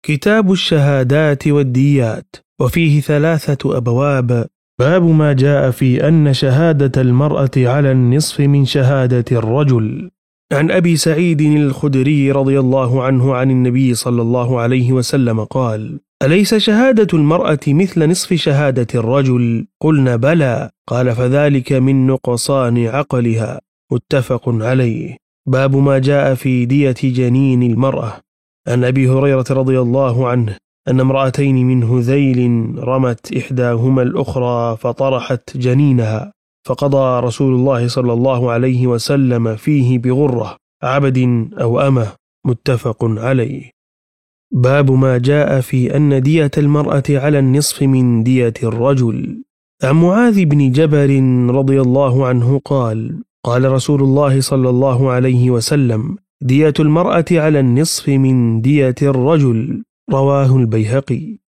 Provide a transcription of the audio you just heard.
كتاب الشهادات والديات، وفيه 3 أبواب. باب ما جاء في أن شهادة المرأة على النصف من شهادة الرجل. عن أبي سعيد الخدري رضي الله عنه عن النبي صلى الله عليه وسلم قال: أليس شهادة المرأة مثل نصف شهادة الرجل؟ قلنا بلى. قال: فذلك من نقصان عقلها. متفق عليه. باب ما جاء في دية جنين المرأة. عن أبي هريرة رضي الله عنه أن امرأتين من هذيل رمت إحداهما الأخرى فطرحت جنينها، فقضى رسول الله صلى الله عليه وسلم فيه بغرة عبد أو أمة. متفق عليه. باب ما جاء في أن دية المرأة على النصف من دية الرجل. عن معاذ بن جبل رضي الله عنه قال: قال رسول الله صلى الله عليه وسلم: دية المرأة على النصف من دية الرجل. رواه البيهقي.